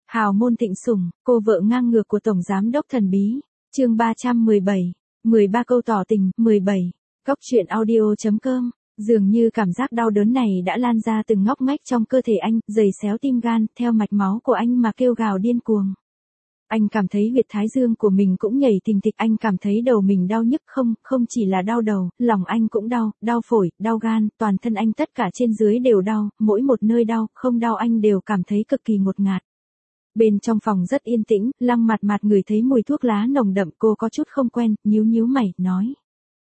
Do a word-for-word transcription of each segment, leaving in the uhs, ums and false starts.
Hào môn thịnh sủng, cô vợ ngang ngược của Tổng Giám đốc thần bí. Chương ba trăm mười bảy. mười ba câu tỏ tình. mười bảy. Cóc truyện audio.com. Dường như cảm giác đau đớn này đã lan ra từng ngóc ngách trong cơ thể anh, giày xéo tim gan, theo mạch máu của anh mà kêu gào điên cuồng. Anh cảm thấy huyệt thái dương của mình cũng nhảy thình thịch, anh cảm thấy đầu mình đau nhức, không, không chỉ là đau đầu, lòng anh cũng đau, đau phổi, đau gan, toàn thân anh tất cả trên dưới đều đau, mỗi một nơi đau, không đau anh đều cảm thấy cực kỳ ngột ngạt. Bên trong phòng rất yên tĩnh, Lăng Mạt Mạt ngửi thấy mùi thuốc lá nồng đậm, cô có chút không quen, nhíu nhíu mày, nói.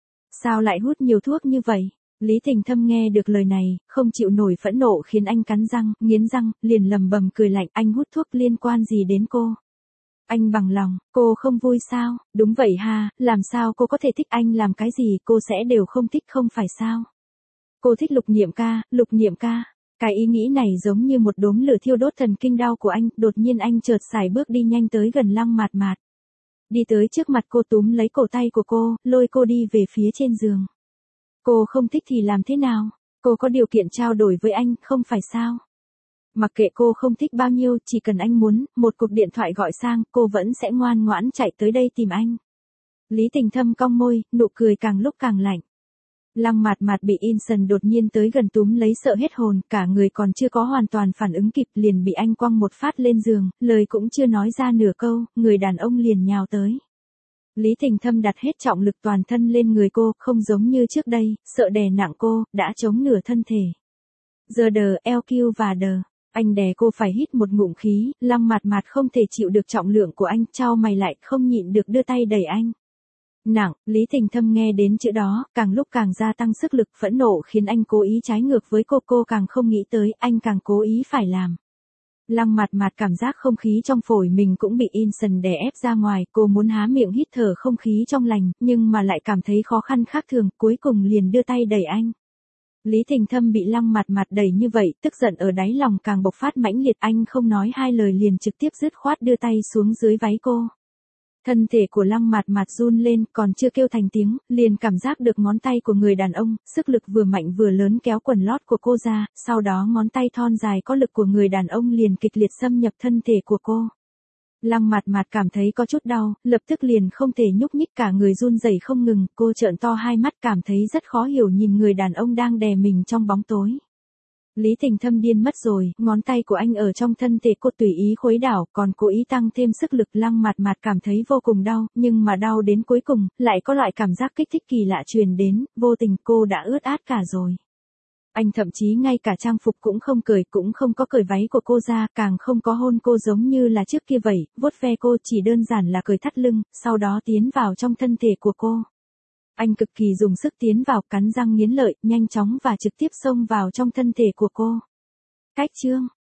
Sao lại hút nhiều thuốc như vậy? Lý Thình Thâm nghe được lời này, không chịu nổi phẫn nộ khiến anh cắn răng, nghiến răng, liền lầm bầm cười lạnh, anh hút thuốc liên quan gì đến cô? Anh bằng lòng, cô không vui sao? Đúng vậy ha, làm sao cô có thể thích anh, làm cái gì cô sẽ đều không thích không phải sao? Cô thích Lục Niệm ca, Lục Niệm ca. Cái ý nghĩ này giống như một đốm lửa thiêu đốt thần kinh đau của anh, đột nhiên anh chợt sải bước đi nhanh tới gần Lăng Mạt Mạt. Đi tới trước mặt cô, túm lấy cổ tay của cô, lôi cô đi về phía trên giường. Cô không thích thì làm thế nào? Cô có điều kiện trao đổi với anh, không phải sao? Mặc kệ cô không thích bao nhiêu, chỉ cần anh muốn, một cuộc điện thoại gọi sang, cô vẫn sẽ ngoan ngoãn chạy tới đây tìm anh. Lý Thình Thâm cong môi, nụ cười càng lúc càng lạnh. Lăng Mạt Mạt bị Inson đột nhiên tới gần túm lấy sợ hết hồn, cả người còn chưa có hoàn toàn phản ứng kịp liền bị anh quăng một phát lên giường, lời cũng chưa nói ra nửa câu, người đàn ông liền nhào tới. Lý Thình Thâm đặt hết trọng lực toàn thân lên người cô, không giống như trước đây, sợ đè nặng cô, đã chống nửa thân thể. Giờ đờ, eo kiu và đờ. Anh đè cô phải hít một ngụm khí, Lăng Mạt Mạt không thể chịu được trọng lượng của anh, chau mày lại, không nhịn được đưa tay đẩy anh. Nặng, Lý Thình Thâm nghe đến chữ đó, càng lúc càng gia tăng sức lực, phẫn nộ khiến anh cố ý trái ngược với cô, cô càng không nghĩ tới, anh càng cố ý phải làm. Lăng Mạt Mạt cảm giác không khí trong phổi mình cũng bị Inson đè ép ra ngoài, cô muốn há miệng hít thở không khí trong lành, nhưng mà lại cảm thấy khó khăn khác thường, cuối cùng liền đưa tay đẩy anh. Lý Thình Thâm bị Lăng Mạt Mạt đẩy như vậy, tức giận ở đáy lòng càng bộc phát mãnh liệt, anh không nói hai lời liền trực tiếp dứt khoát đưa tay xuống dưới váy cô. Thân thể của Lăng Mạt Mạt run lên, còn chưa kêu thành tiếng, liền cảm giác được ngón tay của người đàn ông, sức lực vừa mạnh vừa lớn kéo quần lót của cô ra, sau đó ngón tay thon dài có lực của người đàn ông liền kịch liệt xâm nhập thân thể của cô. Lăng Mạt Mạt cảm thấy có chút đau, lập tức liền không thể nhúc nhích, cả người run rẩy không ngừng, cô trợn to hai mắt cảm thấy rất khó hiểu nhìn người đàn ông đang đè mình trong bóng tối. Lý Thình Thâm điên mất rồi, ngón tay của anh ở trong thân thể cô tùy ý khuấy đảo, còn cố ý tăng thêm sức lực. Lăng Mạt Mạt cảm thấy vô cùng đau, nhưng mà đau đến cuối cùng, lại có loại cảm giác kích thích kỳ lạ truyền đến, vô tình cô đã ướt át cả rồi. Anh thậm chí ngay cả trang phục cũng không cởi, cũng không có cởi váy của cô ra, càng không có hôn cô giống như là trước kia vậy, vuốt ve cô, chỉ đơn giản là cởi thắt lưng, sau đó tiến vào trong thân thể của cô. Anh cực kỳ dùng sức tiến vào, cắn răng nghiến lợi, nhanh chóng và trực tiếp xông vào trong thân thể của cô. Cách chương